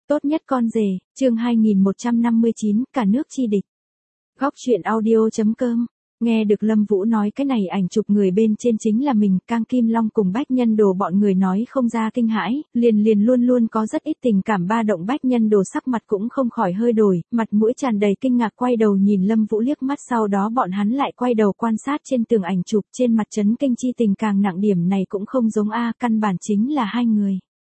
Tốt nhất con rể, chương 2159, cả nước chi địch. Góc truyện audio.com. Nghe được Lâm Vũ nói cái này ảnh chụp người bên trên chính là mình, Cang Kim Long cùng Bách Nhân Đồ bọn người nói không ra kinh hãi, liền luôn luôn có rất ít tình cảm ba động. Bách Nhân Đồ sắc mặt cũng không khỏi hơi đổi, mặt mũi tràn đầy kinh ngạc quay đầu nhìn Lâm Vũ liếc mắt, sau đó bọn hắn lại quay đầu quan sát trên tường ảnh chụp, trên mặt chấn kinh chi tình càng nặng, điểm này cũng không giống a, căn bản chính là hai người.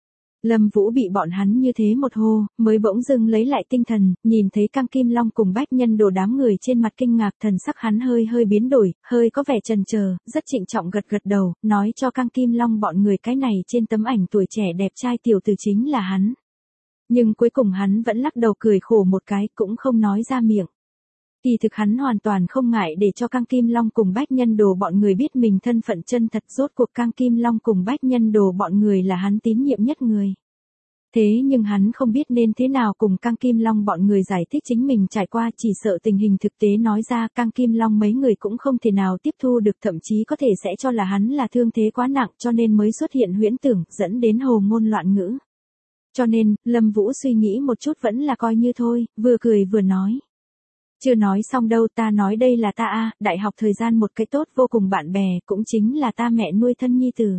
Lâm Vũ bị bọn hắn như thế một hô, mới bỗng dưng lấy lại tinh thần, nhìn thấy Cang Kim Long cùng Bách Nhân Đồ đám người trên mặt kinh ngạc, thần sắc hắn hơi biến đổi, hơi có vẻ chần chờ, rất trịnh trọng gật đầu, nói cho Cang Kim Long bọn người cái này trên tấm ảnh tuổi trẻ đẹp trai tiểu tử chính là hắn. Nhưng cuối cùng hắn vẫn lắc đầu cười khổ một cái, cũng không nói ra miệng. Kỳ thực hắn hoàn toàn không ngại để cho Cang Kim Long cùng Bách Nhân Đồ bọn người biết mình thân phận chân thật, rốt cuộc Cang Kim Long cùng Bách Nhân Đồ bọn người là hắn tín nhiệm nhất người. Thế nhưng hắn không biết nên thế nào cùng Cang Kim Long bọn người giải thích chính mình trải qua, chỉ sợ tình hình thực tế nói ra Cang Kim Long mấy người cũng không thể nào tiếp thu được, thậm chí có thể sẽ cho là hắn là thương thế quá nặng, cho nên mới xuất hiện huyễn tưởng, dẫn đến hồ ngôn loạn ngữ. Cho nên, Lâm Vũ suy nghĩ một chút vẫn là coi như thôi, vừa cười vừa nói. Chưa nói xong đâu, ta nói đây là ta đại học thời gian một cái tốt vô cùng bạn bè, cũng chính là ta mẹ nuôi thân nhi tử.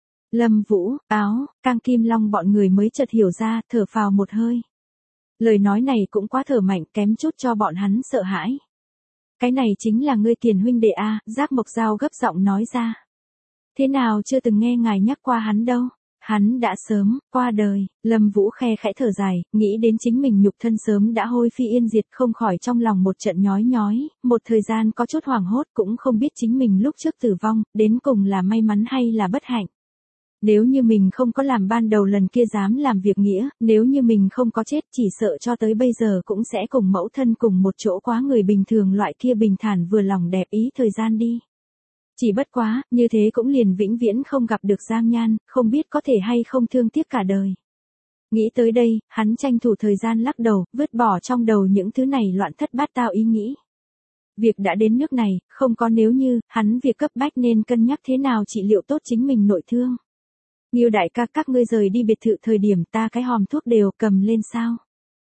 Lâm Vũ, Cang Kim Long bọn người mới chợt hiểu ra, thở phào một hơi. Lời nói này cũng quá thở mạnh, kém chút cho bọn hắn sợ hãi. Cái này chính là ngươi Tiền huynh đệ Giác Mộc Giao gấp giọng nói ra. Thế nào chưa từng nghe ngài nhắc qua hắn đâu? Hắn đã sớm qua đời. Lâm Vũ khe khẽ thở dài, nghĩ đến chính mình nhục thân sớm đã hôi phi yên diệt, không khỏi trong lòng một trận nhói, một thời gian có chút hoảng hốt, cũng không biết chính mình lúc trước tử vong, đến cùng là may mắn hay là bất hạnh. Nếu như mình không có làm ban đầu lần kia dám làm việc nghĩa, nếu như mình không có chết, chỉ sợ cho tới bây giờ cũng sẽ cùng mẫu thân cùng một chỗ quá người bình thường loại kia bình thản vừa lòng đẹp ý thời gian đi. Chỉ bất quá, như thế cũng liền vĩnh viễn không gặp được Giang Nhan, không biết có thể hay không thương tiếc cả đời. Nghĩ tới đây, hắn tranh thủ thời gian lắc đầu, vứt bỏ trong đầu những thứ này loạn thất bát tao ý nghĩ. Việc đã đến nước này, không có nếu như, hắn việc cấp bách nên cân nhắc thế nào trị liệu tốt chính mình nội thương. Nghiêu đại ca, các ngươi rời đi biệt thự thời điểm ta cái hòm thuốc đều cầm lên sao?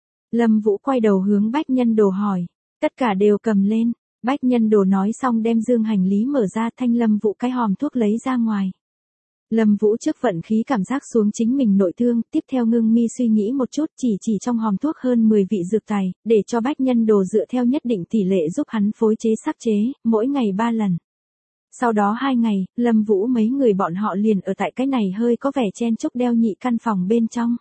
Lâm Vũ quay đầu hướng Bách Nhân Đồ hỏi. Tất cả đều cầm lên. Bách Nhân Đồ nói xong đem dương hành lý mở ra, thanh Lâm Vũ cái hòm thuốc lấy ra ngoài. Lâm Vũ trước vận khí cảm giác xuống chính mình nội thương, tiếp theo ngưng mi suy nghĩ một chút, chỉ trong hòm thuốc hơn 10 vị dược tài, để cho Bách Nhân Đồ dựa theo nhất định tỷ lệ giúp hắn phối chế sắc chế, mỗi ngày 3 lần. Sau đó 2 ngày, Lâm Vũ mấy người bọn họ liền ở tại cái này hơi có vẻ chen chúc đeo nhị căn phòng bên trong.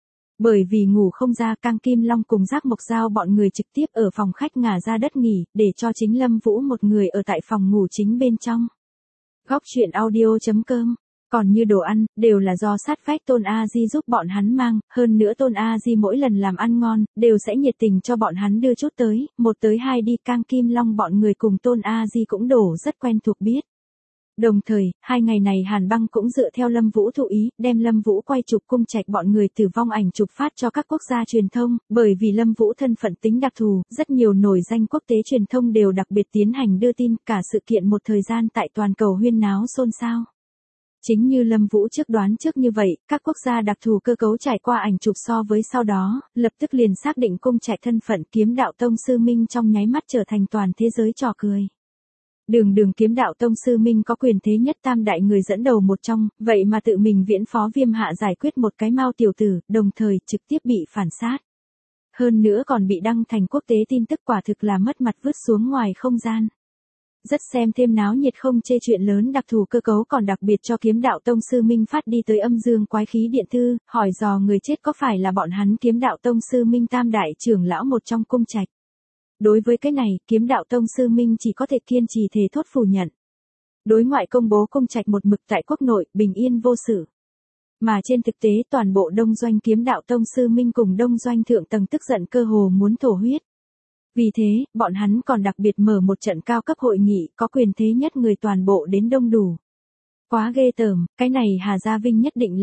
Bởi vì ngủ không ra, Cang Kim Long cùng Giác Mộc Giao bọn người trực tiếp ở phòng khách ngả ra đất nghỉ, để cho chính Lâm Vũ một người ở tại phòng ngủ chính bên trong. Góc truyện audio.com. Còn như đồ ăn, đều là do sát vách Tôn A Di giúp bọn hắn mang, hơn nữa Tôn A Di mỗi lần làm ăn ngon, đều sẽ nhiệt tình cho bọn hắn đưa chút tới, 1 tới 2 đi. Cang Kim Long bọn người cùng Tôn A Di cũng đổ rất quen thuộc biết. Đồng thời, 2 ngày này Hàn Băng cũng dựa theo Lâm Vũ thụ ý, đem Lâm Vũ quay chụp cung trạch bọn người tử vong ảnh chụp phát cho các quốc gia truyền thông, bởi vì Lâm Vũ thân phận tính đặc thù, rất nhiều nổi danh quốc tế truyền thông đều đặc biệt tiến hành đưa tin, cả sự kiện một thời gian tại toàn cầu huyên náo xôn xao. Chính như Lâm Vũ trước đoán trước như vậy, các quốc gia đặc thù cơ cấu trải qua ảnh chụp so với sau đó, lập tức liền xác định cung trạch thân phận, Kiếm Đạo Tông Sư Minh trong nháy mắt trở thành toàn thế giới trò cười. Đường Kiếm Đạo Tông Sư Minh có quyền thế nhất tam đại người dẫn đầu một trong, vậy mà tự mình viễn phó Viêm Hạ giải quyết một cái Mao tiểu tử, đồng thời trực tiếp bị phản sát. Hơn nữa còn bị đăng thành quốc tế tin tức, quả thực là mất mặt vứt xuống ngoài không gian. Rất xem thêm náo nhiệt không chê chuyện lớn. Đặc thù cơ cấu còn đặc biệt cho Kiếm Đạo Tông Sư Minh phát đi tới âm dương quái khí điện thư, hỏi dò người chết có phải là bọn hắn Kiếm Đạo Tông Sư Minh tam đại trưởng lão một trong cung trạch. Đối với cái này, Kiếm Đạo Tông Sư Minh chỉ có thể kiên trì thề thốt phủ nhận. Đối ngoại công bố cung trạch một mực tại quốc nội, bình yên vô sự. Mà trên thực tế toàn bộ Đông Doanh Kiếm Đạo Tông Sư Minh cùng Đông Doanh thượng tầng tức giận cơ hồ muốn thổ huyết. Vì thế, bọn hắn còn đặc biệt mở một trận cao cấp hội nghị, có quyền thế nhất người toàn bộ đến đông đủ. Quá ghê tởm, cái này Hà Gia Vinh nhất định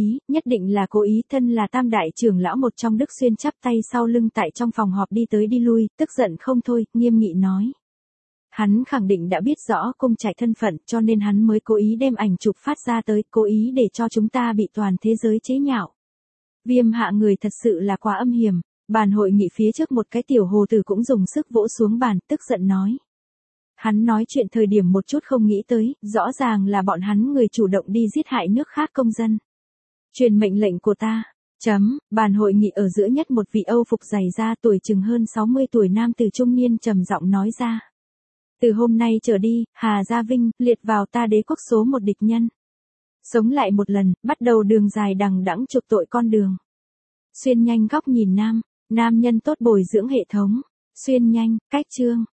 là cố ý, thân là tam đại trưởng lão một trong. Đức Xuyên chắp tay sau lưng tại trong phòng họp đi tới đi lui, tức giận không thôi, nghiêm nghị nói. Hắn khẳng định đã biết rõ cung trạch thân phận, cho nên hắn mới cố ý đem ảnh chụp phát ra tới, cố ý để cho chúng ta bị toàn thế giới chế nhạo. Viêm hạ người thật sự là quá âm hiểm. Bàn hội nghị phía trước một cái tiểu hồ tử cũng dùng sức vỗ xuống bàn, tức giận nói. Hắn nói chuyện thời điểm một chút không nghĩ tới, rõ ràng là bọn hắn người chủ động đi giết hại nước khác công dân. Truyền mệnh lệnh của ta. Bàn hội nghị ở giữa nhất một vị Âu phục dày da tuổi chừng hơn 60 tuổi nam tử trung niên trầm giọng nói ra. Từ hôm nay trở đi, Hà Gia Vinh, liệt vào ta đế quốc số một địch nhân. Sống lại một lần, bắt đầu đường dài đằng đẵng trục tội con đường. Xuyên nhanh góc nhìn nam nhân tốt bồi dưỡng hệ thống. Xuyên nhanh, cách chương.